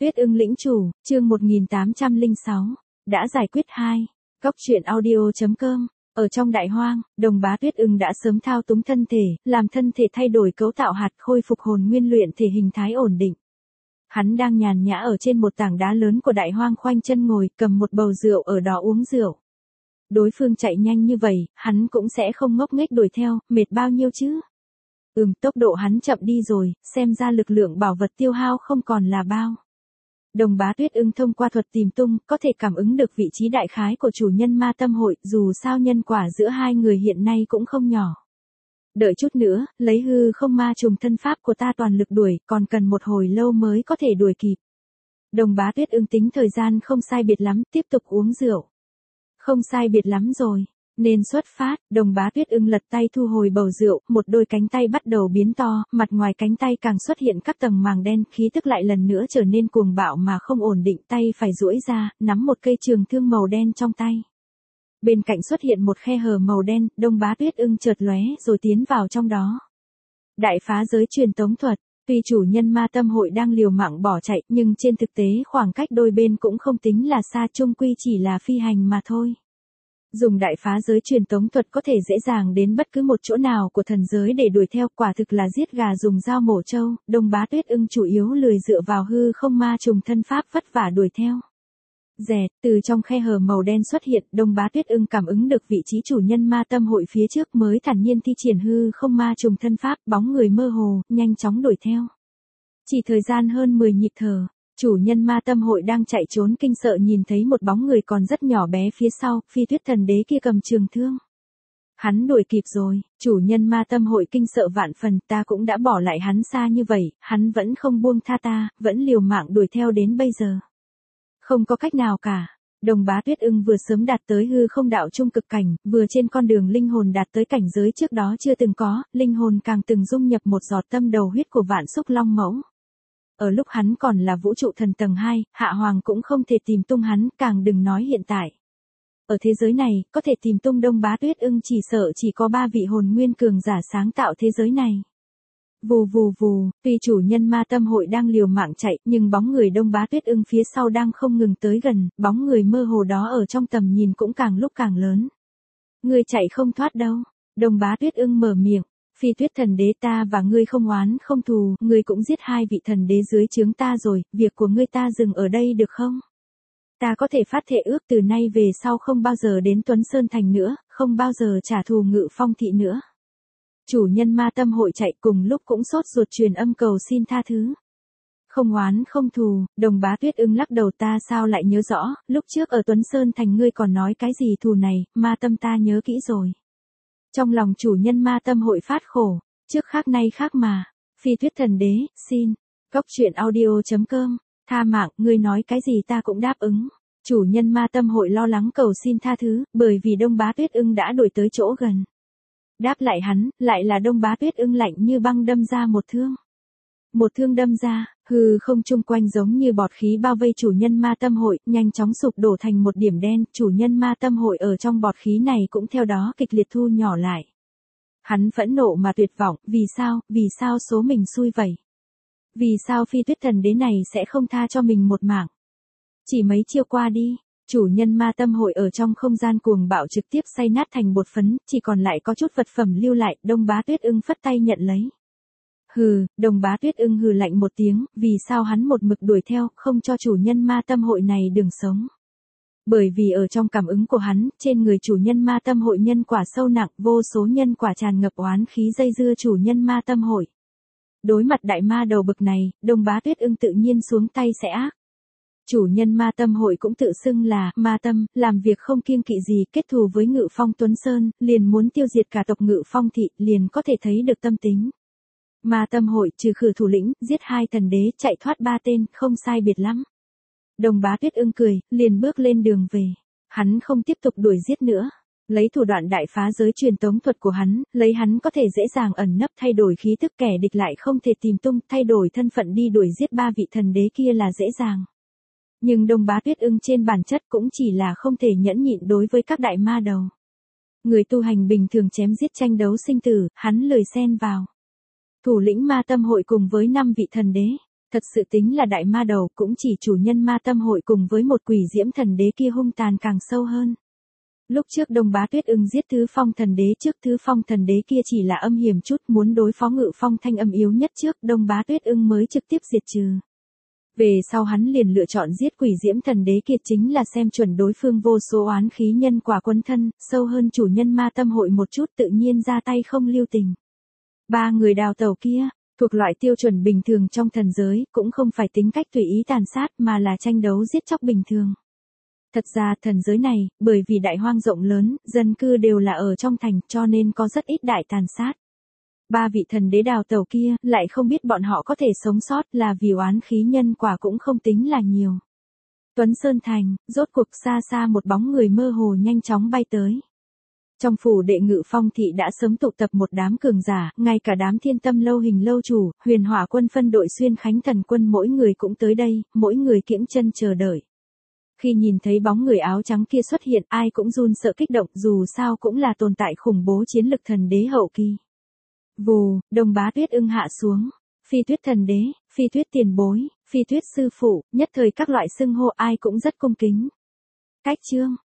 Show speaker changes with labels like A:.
A: Tuyết ưng lĩnh chủ, chương 1806, đã giải quyết 2. Cóc truyện audio.com. Ở trong đại hoang, Đồng Bá Tuyết ưng đã sớm thao túng thân thể, làm thân thể thay đổi cấu tạo hạt khôi phục hồn nguyên luyện thể hình thái ổn định. Hắn đang nhàn nhã ở trên một tảng đá lớn của đại hoang khoanh chân ngồi, cầm một bầu rượu ở đó uống rượu. Đối phương chạy nhanh như vậy, hắn cũng sẽ không ngốc nghếch đuổi theo, mệt bao nhiêu chứ? Tốc độ hắn chậm đi rồi, xem ra lực lượng bảo vật tiêu hao không còn là bao. Đồng Bá Tuyết ưng thông qua thuật tìm tung, có thể cảm ứng được vị trí đại khái của chủ nhân ma tâm hội, dù sao nhân quả giữa hai người hiện nay cũng không nhỏ. Đợi chút nữa, lấy hư không ma trùng thân pháp của ta toàn lực đuổi, còn cần một hồi lâu mới có thể đuổi kịp. Đồng Bá Tuyết ưng tính thời gian không sai biệt lắm, tiếp tục uống rượu. Không sai biệt lắm rồi, nên xuất phát. Đồng Bá Tuyết ưng lật tay thu hồi bầu rượu, một đôi cánh tay bắt đầu biến to, mặt ngoài cánh tay càng xuất hiện các tầng màng đen, khí tức lại lần nữa trở nên cuồng bạo mà không ổn định, tay phải duỗi ra, nắm một cây trường thương màu đen trong tay. Bên cạnh xuất hiện một khe hở màu đen, Đồng Bá Tuyết ưng chợt lóe rồi tiến vào trong đó. Đại phá giới truyền tống thuật. Tuy chủ nhân ma tâm hội đang liều mạng bỏ chạy, nhưng trên thực tế khoảng cách đôi bên cũng không tính là xa, chung quy chỉ là phi hành mà thôi. Dùng đại phá giới truyền tống thuật có thể dễ dàng đến bất cứ một chỗ nào của thần giới để đuổi theo, quả thực là giết gà dùng dao mổ trâu. Đồng Bá Tuyết ưng chủ yếu lười dựa vào hư không ma trùng thân pháp vất vả đuổi theo. Rẹt, từ trong khe hở màu đen xuất hiện, Đồng Bá Tuyết ưng cảm ứng được vị trí chủ nhân ma tâm hội phía trước, mới thản nhiên thi triển hư không ma trùng thân pháp, bóng người mơ hồ, nhanh chóng đuổi theo. Chỉ thời gian hơn 10 nhịp thở, chủ nhân ma tâm hội đang chạy trốn kinh sợ nhìn thấy một bóng người còn rất nhỏ bé phía sau, Phi Tuyết thần đế kia cầm trường thương. Hắn đuổi kịp rồi, chủ nhân ma tâm hội kinh sợ vạn phần, ta cũng đã bỏ lại hắn xa như vậy, hắn vẫn không buông tha ta, vẫn liều mạng đuổi theo đến bây giờ. Không có cách nào cả. Đồng Bá Tuyết ưng vừa sớm đạt tới hư không đạo trung cực cảnh, vừa trên con đường linh hồn đạt tới cảnh giới trước đó chưa từng có, linh hồn càng từng dung nhập một giọt tâm đầu huyết của vạn xúc long mẫu. Ở lúc hắn còn là vũ trụ thần tầng 2, Hạ Hoàng cũng không thể tìm tung hắn, càng đừng nói hiện tại. Ở thế giới này, có thể tìm tung Đồng Bá Tuyết ưng chỉ sợ chỉ có 3 vị hồn nguyên cường giả sáng tạo thế giới này. Vù vù vù, tuy chủ nhân ma tâm hội đang liều mạng chạy, nhưng bóng người Đồng Bá Tuyết ưng phía sau đang không ngừng tới gần, bóng người mơ hồ đó ở trong tầm nhìn cũng càng lúc càng lớn. Ngươi chạy không thoát đâu. Đồng Bá Tuyết ưng mở miệng. Phi Tuyết thần đế, ta và ngươi không oán không thù, ngươi cũng giết 2 vị thần đế dưới trướng ta rồi, việc của ngươi ta dừng ở đây được không? Ta có thể phát thệ ước từ nay về sau không bao giờ đến Tuấn Sơn Thành nữa, không bao giờ trả thù Ngự Phong thị nữa. Chủ nhân ma tâm hội chạy cùng lúc cũng sốt ruột truyền âm cầu xin tha thứ. Không oán không thù. Đồng Bá Tuyết ưng lắc đầu, ta sao lại nhớ rõ, lúc trước ở Tuấn Sơn Thành ngươi còn nói cái gì thù này, ma tâm ta nhớ kỹ rồi. Trong lòng chủ nhân ma tâm hội phát khổ, trước khác nay khác mà. Phi Tuyết thần đế, xin. Cóc truyện audio.com. Tha mạng, ngươi nói cái gì ta cũng đáp ứng. Chủ nhân ma tâm hội lo lắng cầu xin tha thứ, bởi vì Đồng Bá Tuyết ưng đã đuổi tới chỗ gần. Đáp lại hắn, lại là Đồng Bá Tuyết ưng lạnh như băng đâm ra một thương. Một thương đâm ra, hư không chung quanh giống như bọt khí bao vây chủ nhân ma tâm hội, nhanh chóng sụp đổ thành một điểm đen, chủ nhân ma tâm hội ở trong bọt khí này cũng theo đó kịch liệt thu nhỏ lại. Hắn phẫn nộ mà tuyệt vọng, vì sao số mình xui vậy? Vì sao Phi Tuyết thần đế này sẽ không tha cho mình một mạng? Chỉ mấy chiêu qua đi, chủ nhân ma tâm hội ở trong không gian cuồng bạo trực tiếp xay nát thành bột phấn, chỉ còn lại có chút vật phẩm lưu lại, Đồng Bá Tuyết ưng phất tay nhận lấy. Hừ, Đồng Bá Tuyết ưng hừ lạnh một tiếng, vì sao hắn một mực đuổi theo, không cho chủ nhân ma tâm hội này đường sống. Bởi vì ở trong cảm ứng của hắn, trên người chủ nhân ma tâm hội nhân quả sâu nặng, vô số nhân quả tràn ngập oán khí dây dưa chủ nhân ma tâm hội. Đối mặt đại ma đầu bực này, Đồng Bá Tuyết ưng tự nhiên xuống tay sẽ ác. Chủ nhân ma tâm hội cũng tự xưng là ma tâm, làm việc không kiêng kỵ gì, kết thù với Ngự Phong Tuấn Sơn, liền muốn tiêu diệt cả tộc Ngự Phong thị, liền có thể thấy được tâm tính. Ma tâm hội trừ khử thủ lĩnh, giết 2 thần đế, chạy thoát 3 tên, không sai biệt lắm. Đồng Bá Tuyết ưng cười, liền bước lên đường về. Hắn không tiếp tục đuổi giết nữa. Lấy thủ đoạn đại phá giới truyền tống thuật của hắn, lấy hắn có thể dễ dàng ẩn nấp, thay đổi khí tức, kẻ địch lại không thể tìm tung, thay đổi thân phận đi đuổi giết 3 vị thần đế kia là dễ dàng. Nhưng Đồng Bá Tuyết ưng trên bản chất cũng chỉ là không thể nhẫn nhịn đối với các đại ma đầu. Người tu hành bình thường chém giết tranh đấu sinh tử, hắn lười xen vào. Thủ lĩnh ma tâm hội cùng với 5 vị thần đế, Thật sự tính là đại ma đầu, cũng chỉ chủ nhân ma tâm hội cùng với một quỷ diễm thần đế kia hung tàn càng sâu hơn. Lúc trước Đông Bá Tuyết Ưng giết Thứ Phong thần đế trước, Thứ Phong thần đế kia chỉ là âm hiểm chút, muốn đối phó Ngự Phong Thanh âm yếu nhất trước, Đông Bá Tuyết Ưng mới trực tiếp diệt trừ. Về sau hắn liền lựa chọn giết quỷ diễm thần đế kia, chính là xem chuẩn đối phương vô số oán khí nhân quả quấn thân, sâu hơn chủ nhân ma tâm hội một chút, tự nhiên ra tay không lưu tình. Ba người đào tẩu kia, thuộc loại tiêu chuẩn bình thường trong thần giới, cũng không phải tính cách tùy ý tàn sát mà là tranh đấu giết chóc bình thường. Thật ra thần giới này, bởi vì đại hoang rộng lớn, dân cư đều là ở trong thành, cho nên có rất ít đại tàn sát. Ba vị thần đế đào tẩu kia, lại không biết bọn họ có thể sống sót là vì oán khí nhân quả cũng không tính là nhiều. Tuấn Sơn Thành, rốt cuộc xa xa một bóng người mơ hồ nhanh chóng bay tới. Trong phủ đệ Ngự Phong thị đã sớm tụ tập một đám cường giả, ngay cả đám Thiên Tâm lâu hình lâu chủ, Huyền Hỏa quân phân đội Xuyên Khánh thần quân mỗi người cũng tới đây, mỗi người kiễng chân chờ đợi. Khi nhìn thấy bóng người áo trắng kia xuất hiện, ai cũng run sợ kích động, dù sao cũng là tồn tại khủng bố chiến lực thần đế hậu kỳ. Vù, Đông Bá Tuyết Ưng hạ xuống. Phi Tuyết thần đế, Phi Tuyết tiền bối, Phi Tuyết sư phụ, nhất thời các loại xưng hô ai cũng rất cung kính. Cách chương